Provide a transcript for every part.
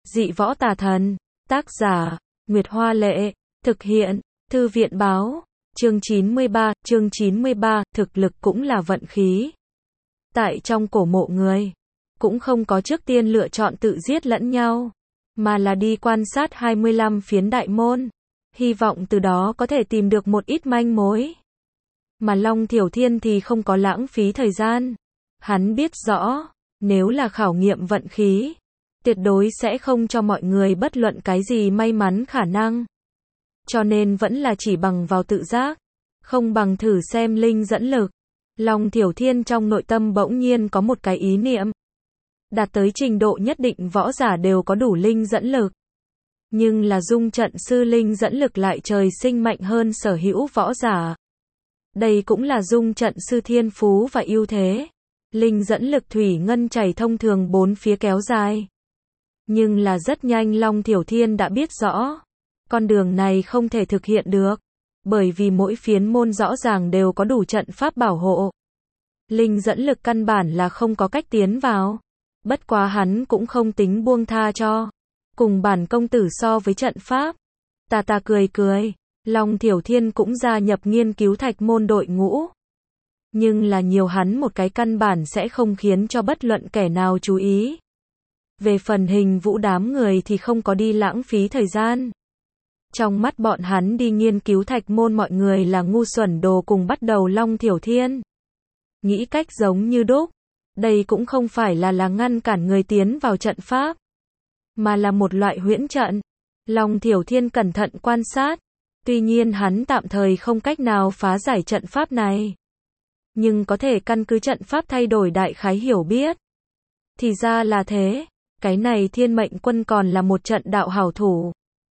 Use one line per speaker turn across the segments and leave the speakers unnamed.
Dị võ tà thần. Tác giả, Nguyệt Hoa Lệ. Thực hiện, Thư viện Báo. Chương 93, thực lực cũng là vận khí. Tại trong cổ mộ người, cũng không có trước tiên lựa chọn tự giết lẫn nhau, mà là đi quan sát 25 phiến đại môn, hy vọng từ đó có thể tìm được một ít manh mối. Mà Long Thiểu Thiên thì không có lãng phí thời gian. Hắn biết rõ, nếu là khảo nghiệm vận khí, tuyệt đối sẽ không cho mọi người bất luận cái gì may mắn khả năng. Cho nên vẫn là chỉ bằng vào tự giác, không bằng thử xem linh dẫn lực. Long Thiểu Thiên trong nội tâm bỗng nhiên có một cái ý niệm. Đạt tới trình độ nhất định võ giả đều có đủ linh dẫn lực. Nhưng là dung trận sư linh dẫn lực lại trời sinh mạnh hơn sở hữu võ giả. Đây cũng là dung trận sư thiên phú và ưu thế. Linh dẫn lực thủy ngân chảy thông thường bốn phía kéo dài. Nhưng là rất nhanh Long Thiểu Thiên đã biết rõ. Con đường này không thể thực hiện được. Bởi vì mỗi phiến môn rõ ràng đều có đủ trận pháp bảo hộ. Linh dẫn lực căn bản là không có cách tiến vào. Bất quá hắn cũng không tính buông tha cho. Cùng bản công tử so với trận pháp. Ta cười. Long Thiểu Thiên cũng gia nhập nghiên cứu thạch môn đội ngũ. Nhưng là nhiều hắn một cái căn bản sẽ không khiến cho bất luận kẻ nào chú ý. Về phần Hình Vũ đám người thì không có đi lãng phí thời gian. Trong mắt bọn hắn đi nghiên cứu thạch môn mọi người là ngu xuẩn đồ cùng bắt đầu Long Thiểu Thiên. Nghĩ cách giống như đúc. Đây cũng không phải là ngăn cản người tiến vào trận pháp, mà là một loại huyễn trận. Long Thiểu Thiên cẩn thận quan sát. Tuy nhiên hắn tạm thời không cách nào phá giải trận pháp này. Nhưng có thể căn cứ trận pháp thay đổi đại khái hiểu biết. Thì ra là thế. Cái này Thiên Mệnh Quân còn là một trận đạo hảo thủ.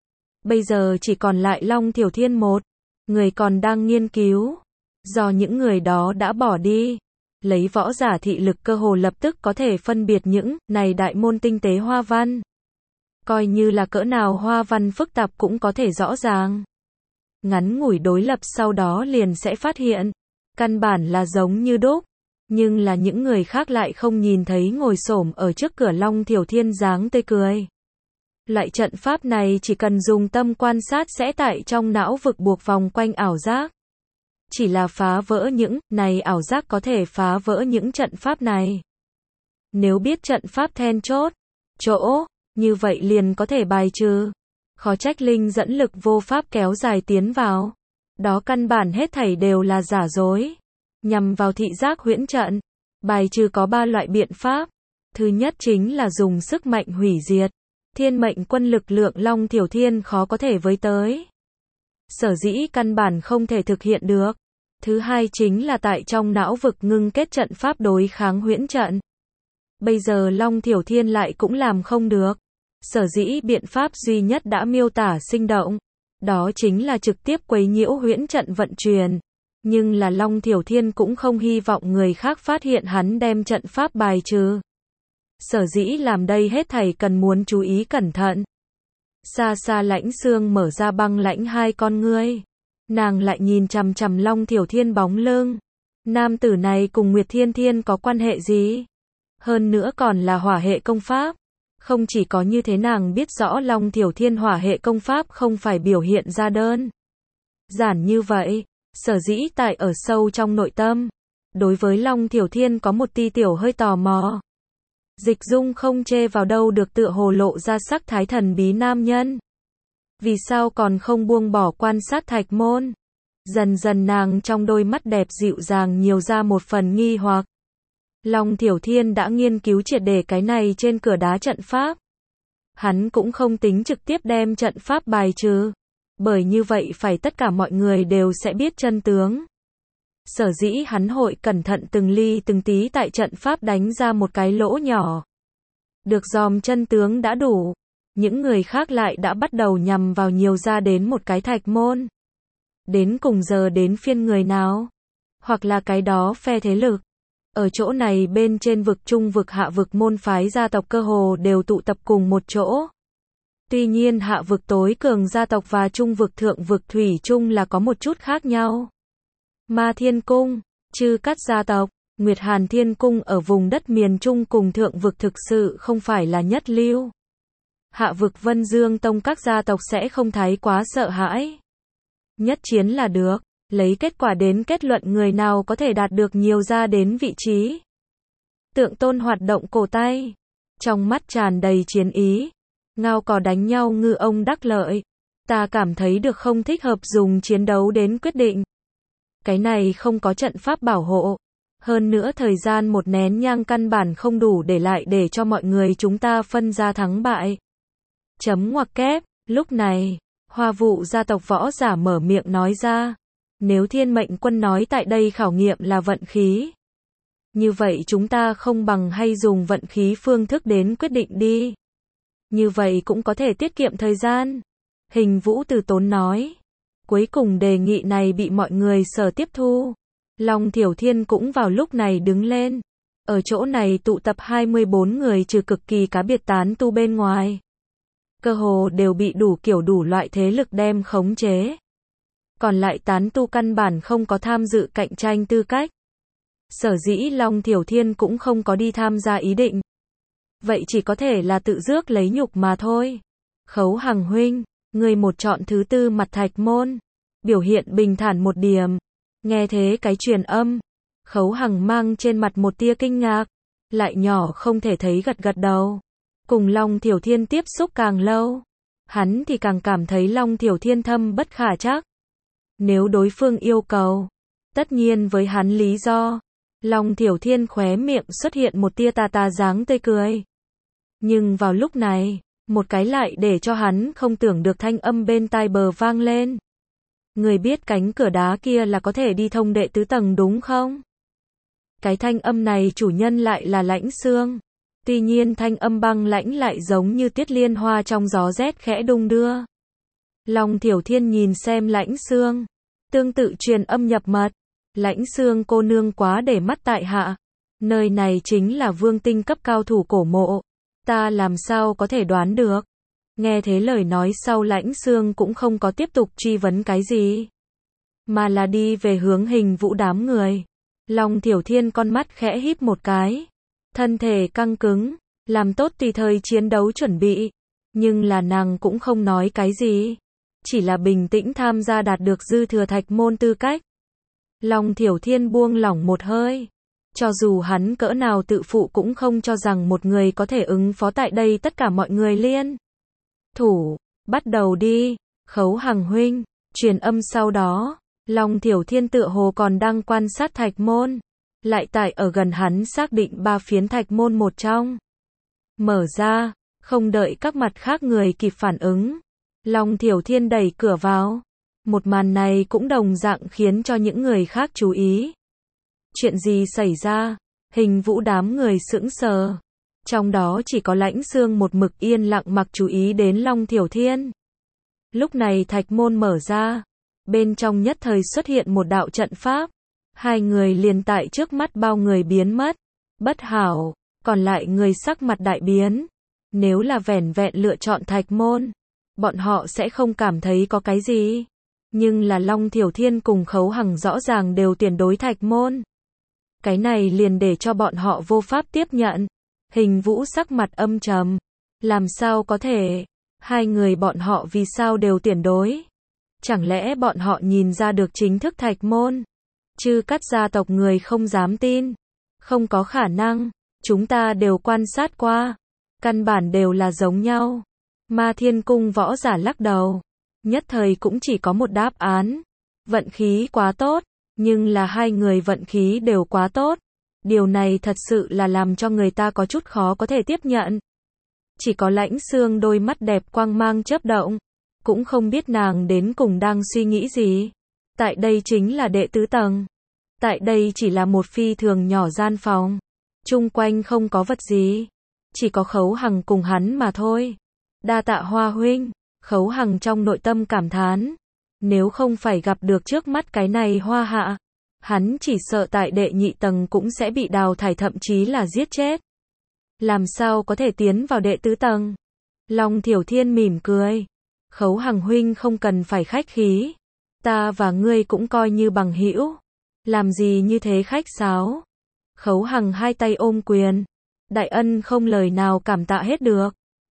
Bây giờ chỉ còn lại Long Thiểu Thiên một người còn đang nghiên cứu. Do những người đó đã bỏ đi. Lấy võ giả thị lực cơ hồ lập tức có thể phân biệt những này đại môn tinh tế hoa văn. Coi như là cỡ nào hoa văn phức tạp cũng có thể rõ ràng. Ngắn ngủi đối lập sau đó liền sẽ phát hiện. Căn bản là giống như đúc. Nhưng là những người khác lại không nhìn thấy ngồi xổm ở trước cửa Long Thiểu Thiên dáng tươi cười. Loại trận pháp này chỉ cần dùng tâm quan sát sẽ tại trong não vực buộc vòng quanh ảo giác. Chỉ là phá vỡ những này ảo giác có thể phá vỡ những trận pháp này. Nếu biết trận pháp then chốt, chỗ, như vậy liền có thể bài trừ. Khó trách linh dẫn lực vô pháp kéo dài tiến vào. Đó căn bản hết thảy đều là giả dối. Nhằm vào thị giác huyễn trận, bài trừ có 3 loại biện pháp. Thứ nhất chính là dùng sức mạnh hủy diệt. Thiên Mệnh Quân lực lượng Long Thiểu Thiên khó có thể với tới. Sở dĩ căn bản không thể thực hiện được. Thứ hai chính là tại trong não vực ngưng kết trận pháp đối kháng huyễn trận. Bây giờ Long Thiểu Thiên lại cũng làm không được. Sở dĩ biện pháp duy nhất đã miêu tả sinh động. Đó chính là trực tiếp quấy nhiễu huyễn trận vận chuyển. Nhưng là Long Thiểu Thiên cũng không hy vọng người khác phát hiện hắn đem trận pháp bài trừ. Sở dĩ làm đây hết thảy cần muốn chú ý cẩn thận. Xa xa Lãnh Xương mở ra băng lãnh hai con ngươi. Nàng lại nhìn chằm chằm Long Thiểu Thiên bóng lưng. Nam tử này cùng Nguyệt Thiên Thiên có quan hệ gì? Hơn nữa còn là hỏa hệ công pháp. Không chỉ có như thế nàng biết rõ Long Thiểu Thiên hỏa hệ công pháp không phải biểu hiện ra đơn giản như vậy. Sở dĩ tại ở sâu trong nội tâm. Đối với Long Thiểu Thiên có một ti tiểu hơi tò mò. Dịch Dung không chê vào đâu được tựa hồ lộ ra sắc thái thần bí nam nhân. Vì sao còn không buông bỏ quan sát thạch môn? Dần dần nàng trong đôi mắt đẹp dịu dàng nhiều ra một phần nghi hoặc. Long Thiểu Thiên đã nghiên cứu triệt để cái này trên cửa đá trận pháp. Hắn cũng không tính trực tiếp đem trận pháp bài trừ. Bởi như vậy phải tất cả mọi người đều sẽ biết chân tướng. Sở dĩ hắn hội cẩn thận từng ly từng tí tại trận pháp đánh ra một cái lỗ nhỏ. Được dòm chân tướng đã đủ. Những người khác lại đã bắt đầu nhằm vào nhiều ra đến một cái thạch môn. Đến cùng giờ đến phiên người nào? Hoặc là cái đó phe thế lực. Ở chỗ này bên trên vực trung vực hạ vực môn phái gia tộc cơ hồ đều tụ tập cùng một chỗ. Tuy nhiên hạ vực tối cường gia tộc và trung vực thượng vực thủy chung là có một chút khác nhau. Ma Thiên Cung, Chư Cát gia tộc, Nguyệt Hàn Thiên Cung ở vùng đất miền Trung cùng thượng vực thực sự không phải là nhất lưu. hạ vực Vân Dương Tông các gia tộc sẽ không thái quá sợ hãi. Nhất chiến là được, lấy kết quả đến kết luận người nào có thể đạt được nhiều ra đến vị trí. Tượng Tôn hoạt động cổ tay, trong mắt tràn đầy chiến ý. Ngao cò đánh nhau ngư ông đắc lợi. Ta cảm thấy được không thích hợp dùng chiến đấu đến quyết định. Cái này không có trận pháp bảo hộ. Hơn nữa thời gian một nén nhang căn bản không đủ để lại để cho mọi người chúng ta phân ra thắng bại. Chấm ngoặc kép, lúc này, Hoa Vụ gia tộc võ giả mở miệng nói ra. Nếu Thiên Mệnh Quân nói tại đây khảo nghiệm là vận khí. Như vậy chúng ta không bằng hay dùng vận khí phương thức đến quyết định đi. Như vậy cũng có thể tiết kiệm thời gian. Hình Vũ từ tốn nói. Cuối cùng đề nghị này bị mọi người sở tiếp thu. Long Thiểu Thiên cũng vào lúc này đứng lên. Ở chỗ này tụ tập 24 người trừ cực kỳ cá biệt tán tu bên ngoài. Cơ hồ đều bị đủ kiểu đủ loại thế lực đem khống chế. Còn lại tán tu căn bản không có tham dự cạnh tranh tư cách. Sở dĩ Long Thiểu Thiên cũng không có đi tham gia ý định. Vậy chỉ có thể là tự rước lấy nhục mà thôi. Khấu Hằng huynh, người một chọn thứ tư mặt Thạch Môn. Biểu hiện bình thản một điểm. Nghe thế cái truyền âm. Khấu Hằng mang trên mặt một tia kinh ngạc. Lại nhỏ không thể thấy gật gật đầu. Cùng Long Thiểu Thiên tiếp xúc càng lâu. Hắn thì càng cảm thấy Long Thiểu Thiên thâm bất khả trắc. Nếu đối phương yêu cầu. Tất nhiên với hắn lý do. Long Thiểu Thiên khóe miệng xuất hiện một tia tà dáng tươi cười. Nhưng vào lúc này, một cái lại để cho hắn không tưởng được thanh âm bên tai bờ vang lên. Người biết cánh cửa đá kia là có thể đi thông đệ tứ tầng đúng không? Cái thanh âm này chủ nhân lại là Lãnh Xương. Tuy nhiên thanh âm băng lãnh lại giống như tiết liên hoa trong gió rét khẽ đung đưa. Long Thiểu Thiên nhìn xem Lãnh Xương. Tương tự truyền âm nhập mật. Lãnh Xương cô nương quá để mắt tại hạ. Nơi này chính là vương tinh cấp cao thủ cổ mộ. Ta làm sao có thể đoán được. Nghe thế lời nói sau Lãnh Xương cũng không có tiếp tục truy vấn cái gì. Mà là đi về hướng Hình Vũ đám người. Long Thiểu Thiên con mắt khẽ híp một cái. Thân thể căng cứng. Làm tốt tùy thời chiến đấu chuẩn bị. Nhưng là nàng cũng không nói cái gì. Chỉ là bình tĩnh tham gia đạt được dư thừa Thạch Môn tư cách. Long Thiểu Thiên buông lỏng một hơi. Cho dù hắn cỡ nào tự phụ cũng không cho rằng một người có thể ứng phó tại đây tất cả mọi người liên. Thủ, bắt đầu đi, Khấu Hằng huynh, truyền âm sau đó, Long Thiểu Thiên tựa hồ còn đang quan sát Thạch Môn. Lại tại ở gần hắn xác định 3 phiến Thạch Môn một trong. Mở ra, không đợi các mặt khác người kịp phản ứng. Long Thiểu Thiên đẩy cửa vào. Một màn này cũng đồng dạng khiến cho những người khác chú ý. Chuyện gì xảy ra? Hình Vũ đám người sững sờ. Trong đó chỉ có Lãnh Xương một mực yên lặng mặc chú ý đến Long Thiểu Thiên. Lúc này Thạch Môn mở ra. Bên trong nhất thời xuất hiện một đạo trận pháp. Hai người liền tại trước mắt bao người biến mất. Bất hảo, còn lại người sắc mặt đại biến. Nếu là vẻn vẹn lựa chọn Thạch Môn, bọn họ sẽ không cảm thấy có cái gì. Nhưng là Long Thiểu Thiên cùng Khấu Hằng rõ ràng đều tuyển đối Thạch Môn. Cái này liền để cho bọn họ vô pháp tiếp nhận. Hình Vũ sắc mặt âm trầm. Làm sao có thể? Hai người bọn họ vì sao đều tuyển đối? Chẳng lẽ bọn họ nhìn ra được chính thức Thạch Môn? Chư Cắt gia tộc người không dám tin. Không có khả năng. Chúng ta đều quan sát qua. Căn bản đều là giống nhau. Ma Thiên Cung võ giả lắc đầu. Nhất thời cũng chỉ có một đáp án. Vận khí quá tốt. Nhưng là hai người vận khí đều quá tốt. Điều này thật sự là làm cho người ta có chút khó có thể tiếp nhận. Chỉ có Lãnh Xương đôi mắt đẹp quang mang chớp động. Cũng không biết nàng đến cùng đang suy nghĩ gì. Tại đây chính là đệ tứ tầng. Tại đây chỉ là một phi thường nhỏ gian phòng. Chung quanh không có vật gì. Chỉ có Khấu Hằng cùng hắn mà thôi. Đa tạ Hoa huynh. Khấu Hằng trong nội tâm cảm thán. Nếu không phải gặp được trước mắt cái này Hoa hạ, hắn chỉ sợ tại đệ nhị tầng cũng sẽ bị đào thải thậm chí là giết chết. Làm sao có thể tiến vào đệ tứ tầng? Long Thiểu Thiên mỉm cười. Khấu Hằng huynh không cần phải khách khí. Ta và ngươi cũng coi như bằng hữu. Làm gì như thế khách sáo? Khấu Hằng hai tay ôm quyền. Đại ân không lời nào cảm tạ hết được.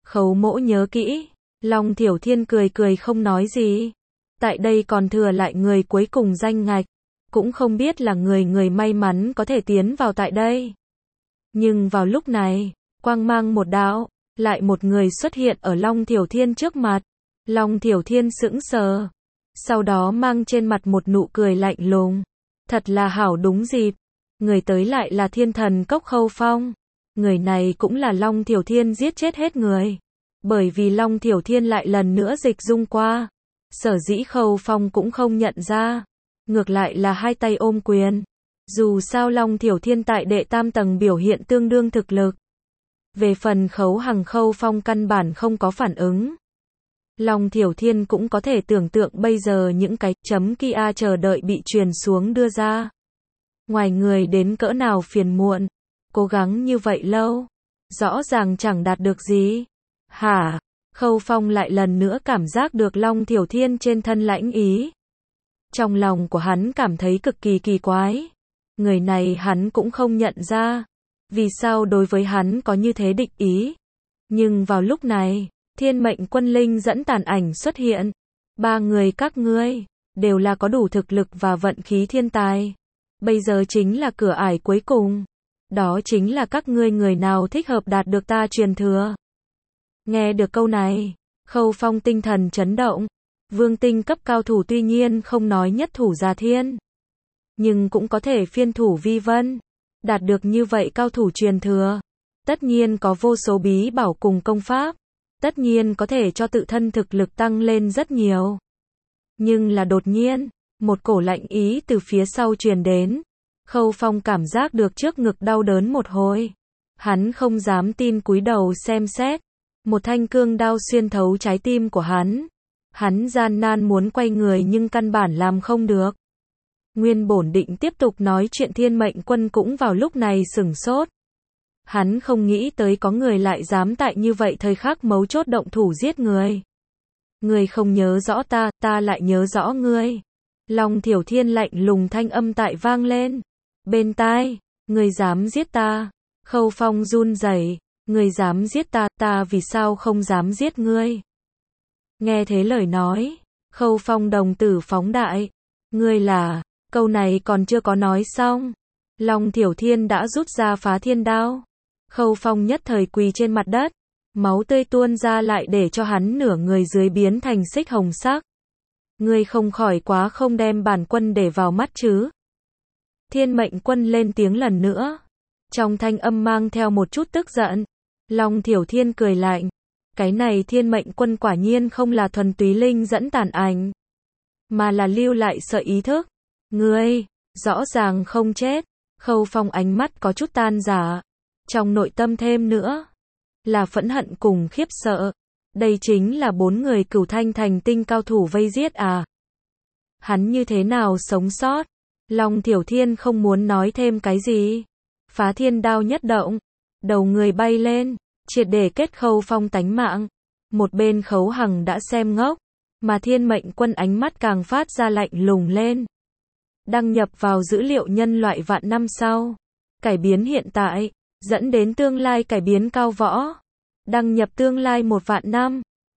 Khấu Mỗ nhớ kỹ. Long Thiểu Thiên cười cười không nói gì. Tại đây còn thừa lại người cuối cùng danh ngạch. Cũng không biết là người may mắn có thể tiến vào tại đây. Nhưng vào lúc này, quang mang một đạo, lại một người xuất hiện ở Long Thiểu Thiên trước mặt. Long Thiểu Thiên sững sờ. Sau đó mang trên mặt một nụ cười lạnh lùng. Thật là hảo đúng dịp. Người tới lại là thiên thần cốc Khâu Phong. Người này cũng là Long Thiểu Thiên giết chết hết người. Bởi vì Long Thiểu Thiên lại lần nữa dịch dung qua. Sở dĩ Khâu Phong cũng không nhận ra. Ngược lại là hai tay ôm quyền. Dù sao Long Thiểu Thiên tại đệ tam tầng biểu hiện tương đương thực lực. Về phần Khấu Hằng, Khâu Phong căn bản không có phản ứng. Long Thiểu Thiên cũng có thể tưởng tượng bây giờ những cái chấm kia chờ đợi bị truyền xuống đưa ra. Ngoài người đến cỡ nào phiền muộn. Cố gắng như vậy lâu. Rõ ràng chẳng đạt được gì. Hả? Khâu Phong lại lần nữa cảm giác được Long Thiểu Thiên trên thân lãnh ý. Trong lòng của hắn cảm thấy cực kỳ kỳ quái. Người này hắn cũng không nhận ra. Vì sao đối với hắn có như thế địch ý. Nhưng vào lúc này, Thiên Mệnh Quân Linh dẫn tàn ảnh xuất hiện. Ba người các ngươi, đều là có đủ thực lực và vận khí thiên tài. Bây giờ chính là cửa ải cuối cùng. Đó chính là các ngươi người nào thích hợp đạt được ta truyền thừa. Nghe được câu này, Khâu Phong tinh thần chấn động. Vương tinh cấp cao thủ tuy nhiên không nói nhất thủ Già Thiên. Nhưng cũng có thể phiên thủ Vi Vân. Đạt được như vậy cao thủ truyền thừa. Tất nhiên có vô số bí bảo cùng công pháp. Tất nhiên có thể cho tự thân thực lực tăng lên rất nhiều. Nhưng là đột nhiên, một cổ lạnh ý từ phía sau truyền đến. Khâu Phong cảm giác được trước ngực đau đớn một hồi. Hắn không dám tin cúi đầu xem xét. Một thanh cương đao xuyên thấu trái tim của hắn. Hắn gian nan muốn quay người nhưng căn bản làm không được. Nguyên bổn định tiếp tục nói chuyện Thiên Mệnh Quân cũng vào lúc này sửng sốt. Hắn không nghĩ tới có người lại dám tại như vậy thời khắc mấu chốt động thủ giết người. Ngươi không nhớ rõ ta, ta lại nhớ rõ ngươi. Long Thiểu Thiên lạnh lùng thanh âm tại vang lên. Bên tai, ngươi dám giết ta. Khâu Phong run rẩy, ngươi dám giết ta, ta vì sao không dám giết ngươi. Nghe thế lời nói, Khâu Phong đồng tử phóng đại. Ngươi là, câu này còn chưa có nói xong. Long Thiểu Thiên đã rút ra Phá Thiên Đao. Khâu Phong nhất thời quỳ trên mặt đất. Máu tươi tuôn ra lại để cho hắn nửa người dưới biến thành xích hồng sắc. Ngươi không khỏi quá không đem bản quân để vào mắt chứ. Thiên Mệnh Quân lên tiếng lần nữa. Trong thanh âm mang theo một chút tức giận. Long Thiểu Thiên cười lạnh. Cái này Thiên Mệnh Quân quả nhiên không là thuần túy linh dẫn tàn ảnh. Mà là lưu lại sợi ý thức. Ngươi, rõ ràng không chết. Khâu Phong ánh mắt có chút tan rã. Trong nội tâm thêm nữa. Là phẫn hận cùng khiếp sợ. Đây chính là 4 người Cửu Thanh thành tinh cao thủ vây giết à. Hắn như thế nào sống sót? Long Thiểu Thiên không muốn nói thêm cái gì. Phá Thiên Đao nhất động. Đầu người bay lên. Triệt để kết Khâu Phong tánh mạng. Một bên Khấu Hằng đã xem ngốc. Mà Thiên Mệnh Quân ánh mắt càng phát ra lạnh lùng lên. Đăng nhập vào dữ liệu nhân loại vạn năm sau. Cải biến hiện tại. Dẫn đến tương lai cải biến cao võ. Đăng nhập tương lai 1 vạn năm.